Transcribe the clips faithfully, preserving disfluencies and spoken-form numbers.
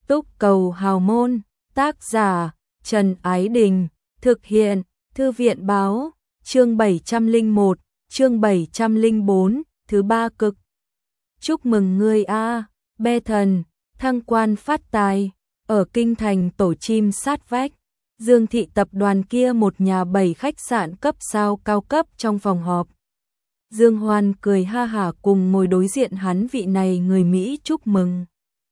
Túc Cầu Hào Môn, tác giả Trần Ái Đình, thực hiện Thư viện Báo, chương bảy trăm lẻ một, chương bảy trăm lẻ bốn, thứ ba cực. Chúc mừng ngươi a, Be Thần, thăng quan phát tài, ở kinh thành tổ chim sát vách. Dương thị tập đoàn kia một nhà bảy khách sạn cấp sao cao cấp trong phòng họp. Dương Hoan cười ha hả cùng ngồi đối diện hắn vị này người Mỹ chúc mừng.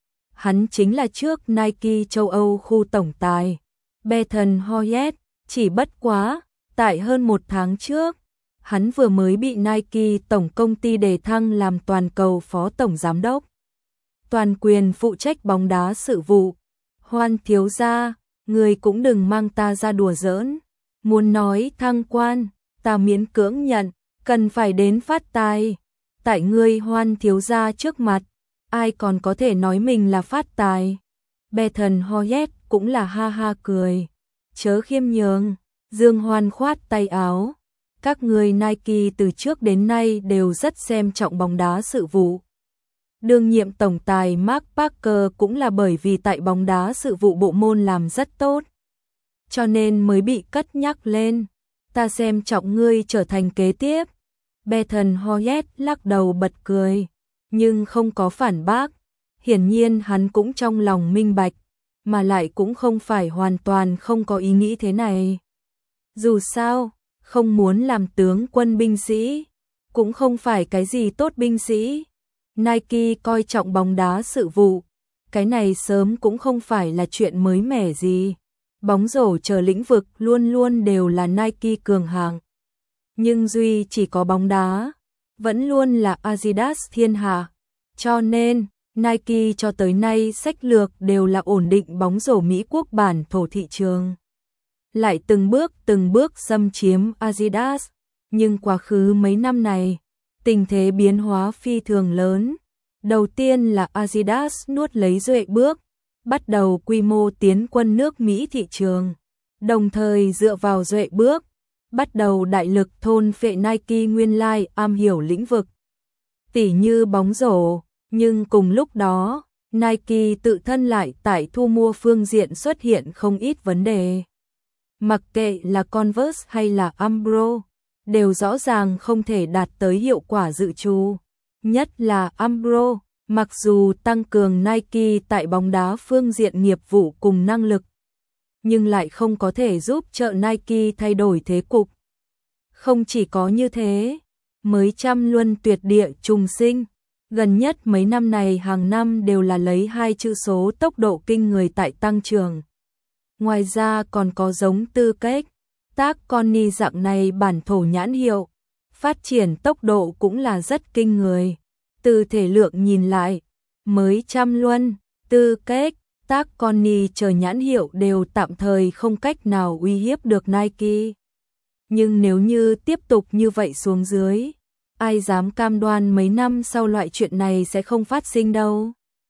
Hắn chính là trước Nike châu Âu khu tổng tài, Bethan Hoyet, chỉ bất quá, tại hơn một tháng trước, hắn vừa mới bị Nike tổng công ty đề thăng làm toàn cầu phó tổng giám đốc. Toàn quyền phụ trách bóng đá sự vụ. Hoan thiếu gia, người cũng đừng mang ta ra đùa giỡn. Muốn nói thăng quan, ta miễn cưỡng nhận, cần phải đến phát tài. Tại ngươi Hoan thiếu gia trước mặt, ai còn có thể nói mình là phát tài. Bethan Hoyet cũng là ha ha cười. Chớ khiêm nhường, Dương Hoan khoát tay áo. Các người Nike từ trước đến nay đều rất xem trọng bóng đá sự vụ. Đương nhiệm tổng tài Mark Parker cũng là bởi vì tại bóng đá sự vụ bộ môn làm rất tốt, cho nên mới bị cất nhắc lên. Ta xem trọng ngươi trở thành kế tiếp. Bethan Hoyet lắc đầu bật cười, nhưng không có phản bác. Hiển nhiên hắn cũng trong lòng minh bạch, mà lại cũng không phải hoàn toàn không có ý nghĩ thế này. Dù sao, không muốn làm tướng quân binh sĩ, cũng không phải cái gì tốt binh sĩ. Nike coi trọng bóng đá sự vụ, cái này sớm cũng không phải là chuyện mới mẻ gì. Bóng rổ chờ lĩnh vực luôn luôn đều là Nike cường hạng. Nhưng duy chỉ có bóng đá, vẫn luôn là Adidas thiên hạ. Cho nên, Nike cho tới nay sách lược đều là ổn định bóng rổ Mỹ quốc bản thổ thị trường. Lại từng bước từng bước xâm chiếm Adidas. Nhưng quá khứ mấy năm này, tình thế biến hóa phi thường lớn. Đầu tiên là Adidas nuốt lấy duệ bước, bắt đầu quy mô tiến quân nước Mỹ thị trường. Đồng thời dựa vào duệ bước, bắt đầu đại lực thôn phệ Nike nguyên lai am hiểu lĩnh vực. Tỉ như bóng rổ, nhưng cùng lúc đó, Nike tự thân lại tại thu mua phương diện xuất hiện không ít vấn đề. Mặc kệ là Converse hay là Umbro, đều rõ ràng không thể đạt tới hiệu quả dự trù. Nhất là Umbro, mặc dù tăng cường Nike tại bóng đá phương diện nghiệp vụ cùng năng lực, nhưng lại không có thể giúp trợ Nike thay đổi thế cục. Không chỉ có như thế, mới trăm luân tuyệt địa trùng sinh, gần nhất mấy năm này hàng năm đều là lấy hai chữ số tốc độ kinh người tại tăng trưởng. Ngoài ra còn có giống tư cách, tác Connie dạng này bản thổ nhãn hiệu, phát triển tốc độ cũng là rất kinh người. Từ thể lượng nhìn lại, mới trăm luân, tư cách, tác Connie chờ nhãn hiệu đều tạm thời không cách nào uy hiếp được Nike. Nhưng nếu như tiếp tục như vậy xuống dưới, ai dám cam đoan mấy năm sau loại chuyện này sẽ không phát sinh đâu.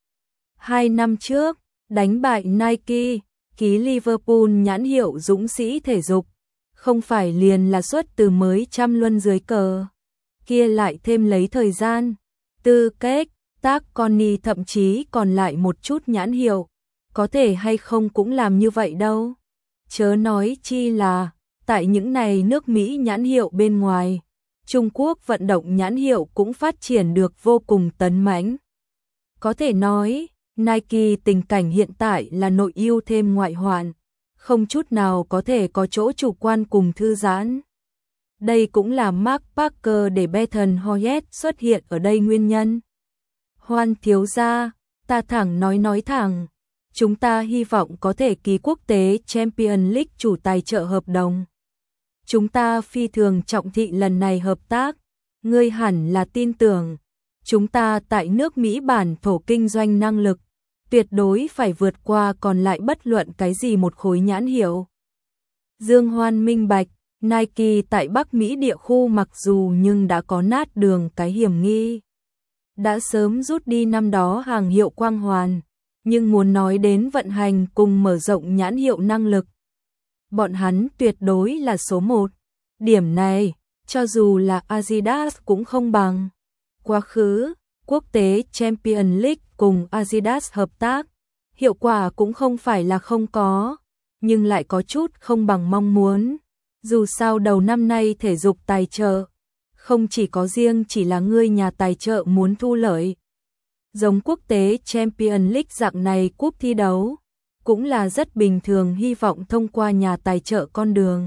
Hai năm trước, đánh bại Nike, ký Liverpool nhãn hiệu dũng sĩ thể dục, không phải liền là xuất từ mới trăm luân dưới cờ. Kia lại thêm lấy thời gian, tư cách, tác Connie thậm chí còn lại một chút nhãn hiệu, có thể hay không cũng làm như vậy đâu. Chớ nói chi là, tại những này nước Mỹ nhãn hiệu bên ngoài, Trung Quốc vận động nhãn hiệu cũng phát triển được vô cùng tấn mãnh. Có thể nói, Nike tình cảnh hiện tại là nội ưu thêm ngoại hoạn, không chút nào có thể có chỗ chủ quan cùng thư giãn. Đây cũng là Mark Parker để Bethan Hoyet xuất hiện ở đây nguyên nhân. Hoan thiếu gia, ta thẳng nói nói thẳng, chúng ta hy vọng có thể ký quốc tế Champions League chủ tài trợ hợp đồng. Chúng ta phi thường trọng thị lần này hợp tác, ngươi hẳn là tin tưởng, chúng ta tại nước Mỹ bản thổ kinh doanh năng lực, tuyệt đối phải vượt qua còn lại bất luận cái gì một khối nhãn hiệu. Dương Hoan minh bạch, Nike tại Bắc Mỹ địa khu mặc dù nhưng đã có nát đường cái hiểm nghi. Đã sớm rút đi năm đó hàng hiệu quang hoàn, nhưng muốn nói đến vận hành cùng mở rộng nhãn hiệu năng lực, bọn hắn tuyệt đối là số một. Điểm này, cho dù là Adidas cũng không bằng. Quá khứ, quốc tế Champions League cùng Adidas hợp tác, hiệu quả cũng không phải là không có, nhưng lại có chút không bằng mong muốn. Dù sao đầu năm nay thể dục tài trợ, không chỉ có riêng chỉ là người nhà tài trợ muốn thu lợi. Giống quốc tế Champions League dạng này cúp thi đấu, cũng là rất bình thường, hy vọng thông qua nhà tài trợ con đường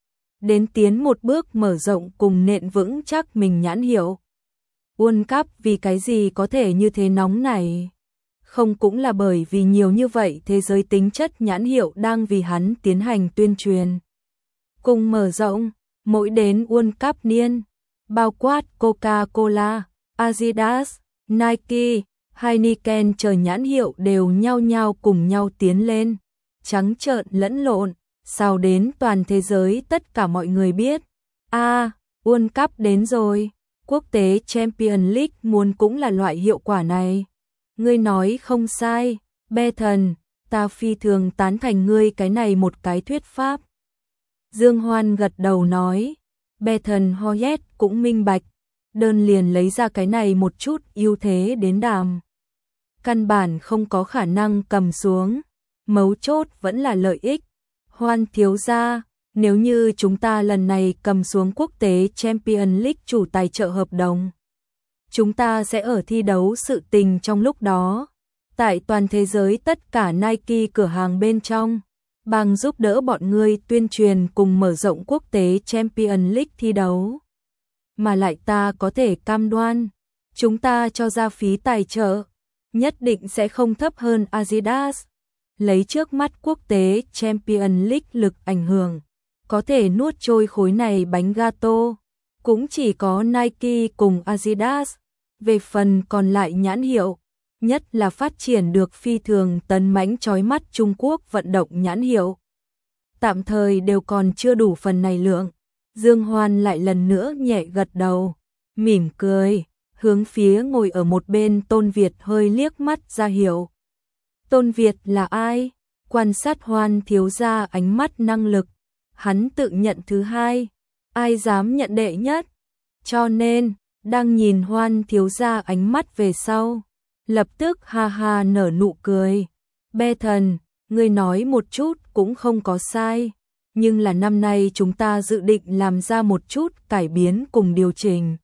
đến tiến một bước mở rộng cùng nện vững chắc mình nhãn hiệu. World Cup vì cái gì có thể như thế nóng này? Không cũng là bởi vì nhiều như vậy thế giới tính chất nhãn hiệu đang vì hắn tiến hành tuyên truyền. Cùng mở rộng, mỗi đến World Cup niên, bao quát Coca-Cola, Adidas, Nike, Heineken chờ nhãn hiệu đều nhau nhau cùng nhau tiến lên, trắng trợn lẫn lộn, sao đến toàn thế giới tất cả mọi người biết. A, à, World Cup đến rồi, quốc tế Champions League muốn cũng là loại hiệu quả này. Ngươi nói không sai, Bethan, ta phi thường tán thành ngươi cái này một cái thuyết pháp. Dương Hoan gật đầu nói, Bethan Hoyet cũng minh bạch, đơn liền lấy ra cái này một chút ưu thế đến đàm. Căn bản không có khả năng cầm xuống, mấu chốt vẫn là lợi ích. Hoan thiếu gia, nếu như chúng ta lần này cầm xuống quốc tế Champions League chủ tài trợ hợp đồng, chúng ta sẽ ở thi đấu sự tình trong lúc đó, tại toàn thế giới tất cả Nike cửa hàng bên trong, bằng giúp đỡ bọn ngươi tuyên truyền cùng mở rộng quốc tế Champions League thi đấu. Mà lại ta có thể cam đoan, chúng ta cho ra phí tài trợ, nhất định sẽ không thấp hơn Adidas. Lấy trước mắt quốc tế Champions League lực ảnh hưởng, có thể nuốt trôi khối này bánh gato, cũng chỉ có Nike cùng Adidas. Về phần còn lại nhãn hiệu, nhất là phát triển được phi thường tấn mãnh chói mắt Trung Quốc vận động nhãn hiệu, tạm thời đều còn chưa đủ phần này lượng. Dương Hoan lại lần nữa nhẹ gật đầu, mỉm cười, hướng phía ngồi ở một bên Tôn Việt hơi liếc mắt ra hiệu. Tôn Việt là ai? Quan sát Hoan thiếu gia ánh mắt năng lực, hắn tự nhận thứ hai, ai dám nhận đệ nhất. Cho nên, đang nhìn Hoan thiếu gia ánh mắt về sau, lập tức ha ha nở nụ cười. Bethan, ngươi nói một chút cũng không có sai, nhưng là năm nay chúng ta dự định làm ra một chút cải biến cùng điều chỉnh.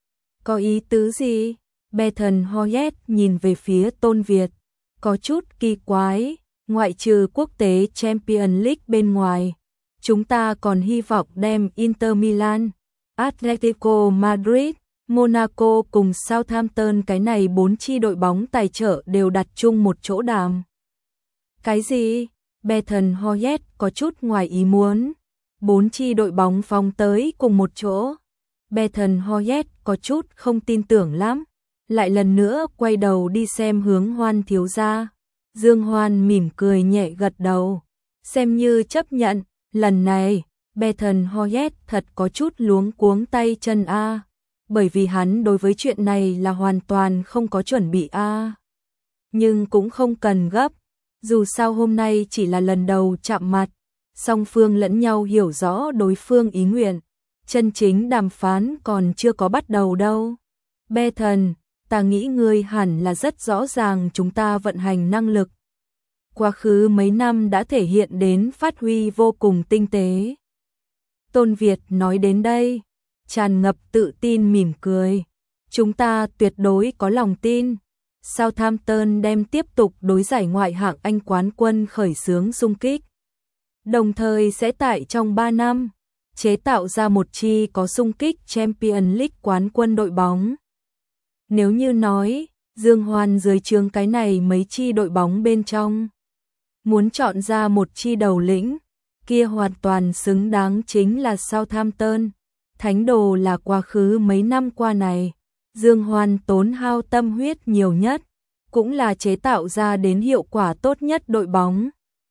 Có ý tứ gì? Bethan Hoyet nhìn về phía Tôn Việt, có chút kỳ quái, ngoại trừ quốc tế Champions League bên ngoài, chúng ta còn hy vọng đem Inter Milan, Atletico Madrid, Monaco cùng Southampton cái này bốn chi đội bóng tài trợ đều đặt chung một chỗ đàm. Cái gì? Bethan Hoyet có chút ngoài ý muốn. Bốn chi đội bóng phóng tới cùng một chỗ. Bethan Hoyet có chút không tin tưởng lắm. Lại lần nữa quay đầu đi xem hướng Hoan thiếu gia. Dương Hoan mỉm cười nhẹ gật đầu, xem như chấp nhận. Lần này, Bethan Hoyet thật có chút luống cuống tay chân a, bởi vì hắn đối với chuyện này là hoàn toàn không có chuẩn bị a. Nhưng cũng không cần gấp, dù sao hôm nay chỉ là lần đầu chạm mặt, song phương lẫn nhau hiểu rõ đối phương ý nguyện, chân chính đàm phán còn chưa có bắt đầu đâu. Bethan, ta nghĩ ngươi hẳn là rất rõ ràng chúng ta vận hành năng lực. Quá khứ mấy năm đã thể hiện đến phát huy vô cùng tinh tế. Tôn Việt nói đến đây, tràn ngập tự tin mỉm cười. Chúng ta tuyệt đối có lòng tin. Southampton đem tiếp tục đối giải ngoại hạng Anh quán quân khởi xướng xung kích. Đồng thời sẽ tại trong ba năm, chế tạo ra một chi có xung kích Champions League quán quân đội bóng. Nếu như nói, Dương Hoan dưới trướng cái này mấy chi đội bóng bên trong, muốn chọn ra một chi đầu lĩnh, kia hoàn toàn xứng đáng chính là Southampton. Thánh đồ là quá khứ mấy năm qua này, Dương Hoan tốn hao tâm huyết nhiều nhất, cũng là chế tạo ra đến hiệu quả tốt nhất đội bóng.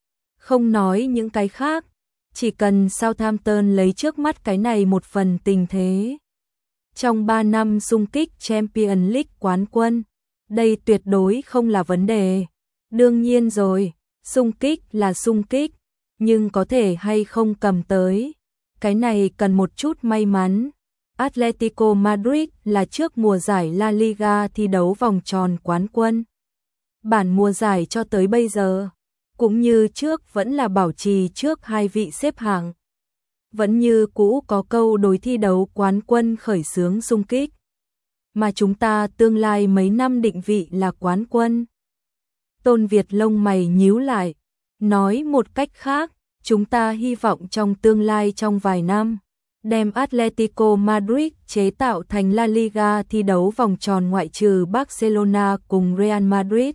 Không nói những cái khác, chỉ cần Southampton lấy trước mắt cái này một phần tình thế. Trong ba năm xung kích Champions League quán quân, đây tuyệt đối không là vấn đề. Đương nhiên rồi, xung kích là xung kích, nhưng có thể hay không cầm tới, cái này cần một chút may mắn. Atletico Madrid là trước mùa giải La Liga thi đấu vòng tròn quán quân. Bản mùa giải cho tới bây giờ, cũng như trước vẫn là bảo trì trước hai vị xếp hạng. Vẫn như cũ có câu đối thi đấu quán quân khởi xướng xung kích. Mà chúng ta tương lai mấy năm định vị là quán quân. Tôn Việt lông mày nhíu lại, nói một cách khác, chúng ta hy vọng trong tương lai trong vài năm, đem Atletico Madrid chế tạo thành La Liga thi đấu vòng tròn ngoại trừ Barcelona cùng Real Madrid.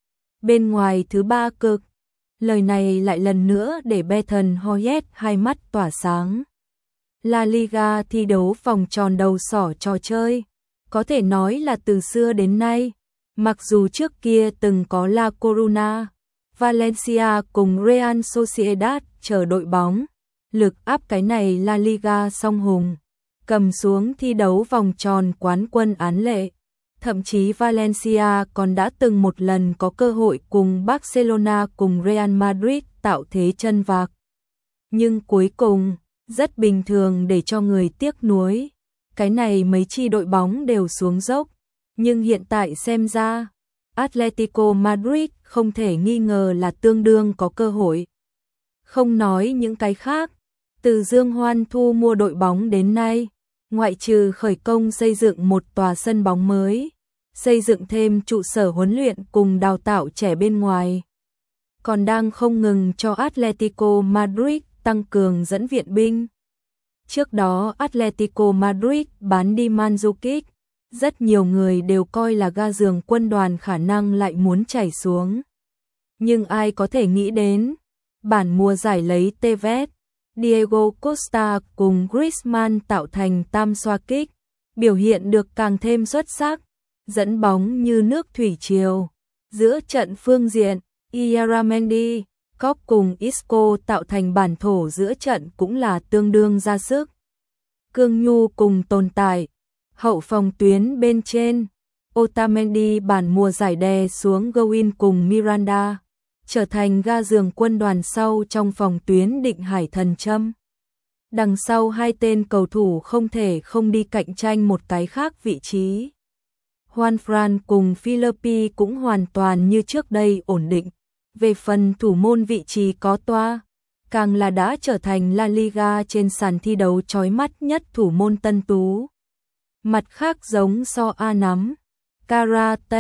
Bên ngoài thứ ba cực, lời này lại lần nữa để Bethan Hoyet hai mắt tỏa sáng. La Liga thi đấu vòng tròn đầu sỏ trò chơi, có thể nói là từ xưa đến nay, mặc dù trước kia từng có La Coruna, Valencia cùng Real Sociedad chờ đội bóng, lực áp cái này La Liga song hùng, cầm xuống thi đấu vòng tròn quán quân án lệ. Thậm chí Valencia còn đã từng một lần có cơ hội cùng Barcelona cùng Real Madrid tạo thế chân vạc. Nhưng cuối cùng, rất bình thường để cho người tiếc nuối. Cái này mấy chi đội bóng đều xuống dốc. Nhưng hiện tại xem ra, Atletico Madrid không thể nghi ngờ là tương đương có cơ hội. Không nói những cái khác, từ Dương Hoan thu mua đội bóng đến nay, ngoại trừ khởi công xây dựng một tòa sân bóng mới, xây dựng thêm trụ sở huấn luyện cùng đào tạo trẻ bên ngoài, còn đang không ngừng cho Atletico Madrid tăng cường dẫn viện binh. Trước đó Atletico Madrid bán đi Mandzukic, rất nhiều người đều coi là ga giường quân đoàn khả năng lại muốn chảy xuống. Nhưng ai có thể nghĩ đến, bản mùa giải lấy Tevez, Diego Costa cùng Griezmann tạo thành tam xoa kích, biểu hiện được càng thêm xuất sắc, dẫn bóng như nước thủy triều. Giữa trận phương diện, Ieramendi, Koch cùng Isco tạo thành bản thổ giữa trận cũng là tương đương ra sức. Cương nhu cùng tồn tại, hậu phòng tuyến bên trên, Otamendi bản mùa giải đè xuống Gouin cùng Miranda, trở thành ga giường quân đoàn sau trong phòng tuyến định hải thần châm. Đằng sau hai tên cầu thủ không thể không đi cạnh tranh một cái khác vị trí. Juan Fran cùng Philippi cũng hoàn toàn như trước đây ổn định. Về phần thủ môn vị trí có toa, càng là đã trở thành La Liga trên sàn thi đấu chói mắt nhất thủ môn tân tú. Mặt khác giống so A nắm, Karate,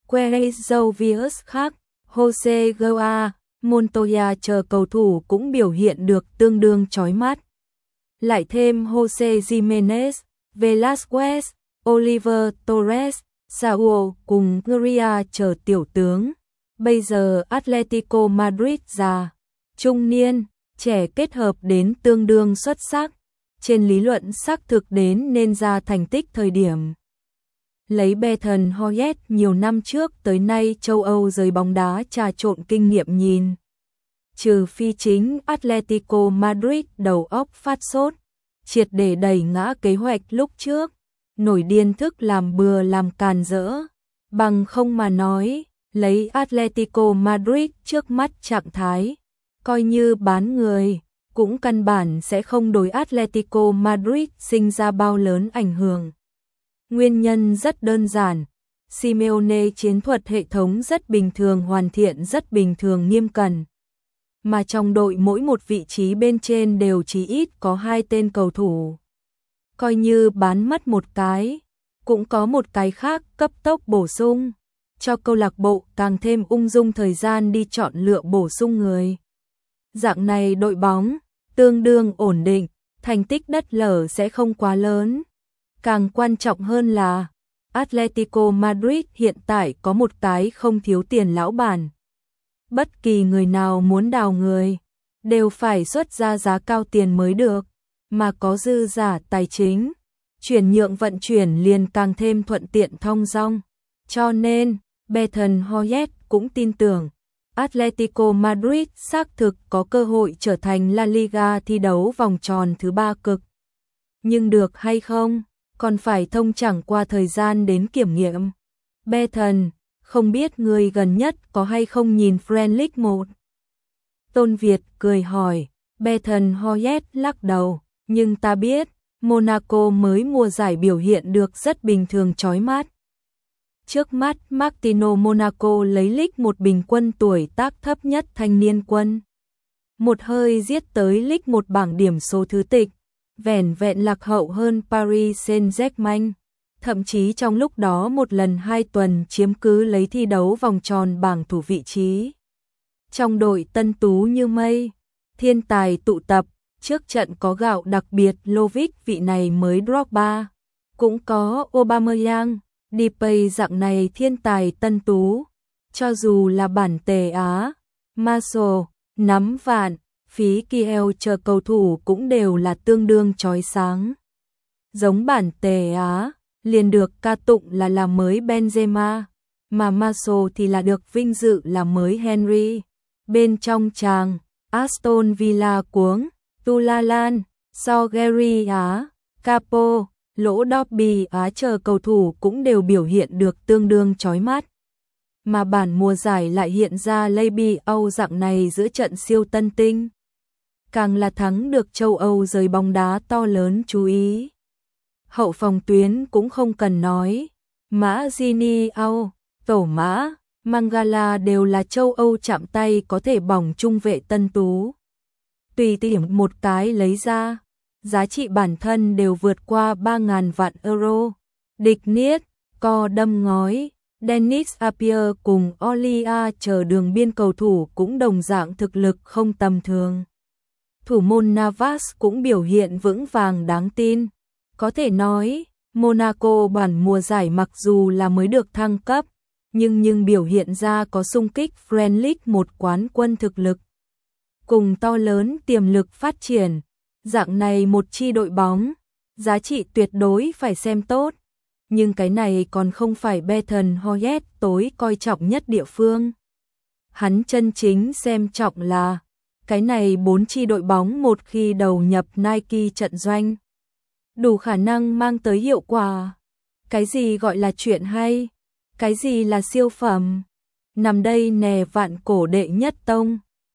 Queiroz khác, Jose Goa, Montoya chờ cầu thủ cũng biểu hiện được tương đương chói mắt. Lại thêm Jose Jimenez, Velasquez, Oliver Torres, Saúl cùng Guria chờ tiểu tướng. Bây giờ Atletico Madrid già, trung niên, trẻ kết hợp đến tương đương xuất sắc, trên lý luận xác thực đến nên ra thành tích thời điểm. Lấy Bethan Hoyet nhiều năm trước tới nay châu Âu giới bóng đá trà trộn kinh nghiệm nhìn. Trừ phi chính Atletico Madrid đầu óc phát sốt, triệt để đẩy ngã kế hoạch lúc trước, nổi điên thức làm bừa làm càn rỡ, bằng không mà nói, lấy Atletico Madrid trước mắt trạng thái, coi như bán người, cũng căn bản sẽ không đối Atletico Madrid sinh ra bao lớn ảnh hưởng. Nguyên nhân rất đơn giản, Simeone chiến thuật hệ thống rất bình thường hoàn thiện rất bình thường nghiêm cẩn. Mà trong đội mỗi một vị trí bên trên đều chỉ ít có hai tên cầu thủ. Coi như bán mất một cái, cũng có một cái khác cấp tốc bổ sung, cho câu lạc bộ càng thêm ung dung thời gian đi chọn lựa bổ sung người. Dạng này đội bóng, tương đương ổn định, thành tích đất lở sẽ không quá lớn. Càng quan trọng hơn là, Atletico Madrid hiện tại có một cái không thiếu tiền lão bản. Bất kỳ người nào muốn đào người, đều phải xuất ra giá cao tiền mới được, mà có dư giả tài chính, chuyển nhượng vận chuyển liền càng thêm thuận tiện thong dong. Cho nên, Bethan Hoyet cũng tin tưởng, Atletico Madrid xác thực có cơ hội trở thành La Liga thi đấu vòng tròn thứ ba cực. Nhưng được hay không, còn phải thông chẳng qua thời gian đến kiểm nghiệm. Bethan, không biết người gần nhất có hay không nhìn Premier League một? Tôn Việt cười hỏi, Bethan Hoyet lắc đầu, nhưng ta biết, Monaco mới mùa giải biểu hiện được rất bình thường chói mắt. Trước mắt Martino Monaco lấy Ligue một bình quân tuổi tác thấp nhất thanh niên quân. Một hơi giết tới Ligue một bảng điểm số thứ tịch, vẻn vẹn lạc hậu hơn Paris Saint-Germain. Thậm chí trong lúc đó một lần hai tuần chiếm cứ lấy thi đấu vòng tròn bảng thủ vị trí. Trong đội tân tú như mây, thiên tài tụ tập, trước trận có gạo đặc biệt Lovic vị này mới Drogba, cũng có Aubameyang, Depay dạng này thiên tài tân tú, cho dù là bản Tề Á, Martial, Nắm Vạn, Phí Kiel chờ cầu thủ cũng đều là tương đương chói sáng. Giống bản Tề Á, liền được ca tụng là là mới Benzema, mà Martial thì là được vinh dự là mới Henry. Bên trong tràng, Aston Villa cuống, Tulalan, Sogeri Á, Capo, Lỗ Derby Á chờ cầu thủ cũng đều biểu hiện được tương đương chói mắt. Mà bản mùa giải lại hiện ra Lady Âu dạng này giữa trận siêu tân tinh. Càng là thắng được châu Âu giới bóng đá to lớn chú ý. Hậu phòng tuyến cũng không cần nói, Mã Gini Âu, Tổ Mã, Mangala đều là châu Âu chạm tay có thể bỏng trung vệ tân tú. Tùy tiện một cái lấy ra, giá trị bản thân đều vượt qua ba nghìn vạn euro. Địch Niết, Co đâm ngói, Dennis Appiah cùng Olia chờ đường biên cầu thủ cũng đồng dạng thực lực không tầm thường. Thủ môn Navas cũng biểu hiện vững vàng đáng tin. Có thể nói, Monaco bản mùa giải mặc dù là mới được thăng cấp, nhưng nhưng biểu hiện ra có xung kích French League một quán quân thực lực. Cùng to lớn tiềm lực phát triển, dạng này một chi đội bóng, giá trị tuyệt đối phải xem tốt. Nhưng cái này còn không phải Beton Hoyet tối coi trọng nhất địa phương. Hắn chân chính xem trọng là, cái này bốn chi đội bóng một khi đầu nhập Nike trận doanh, đủ khả năng mang tới hiệu quả. Cái gì gọi là chuyện hay? Cái gì là siêu phẩm? Nằm đây nè vạn cổ đệ nhất tông.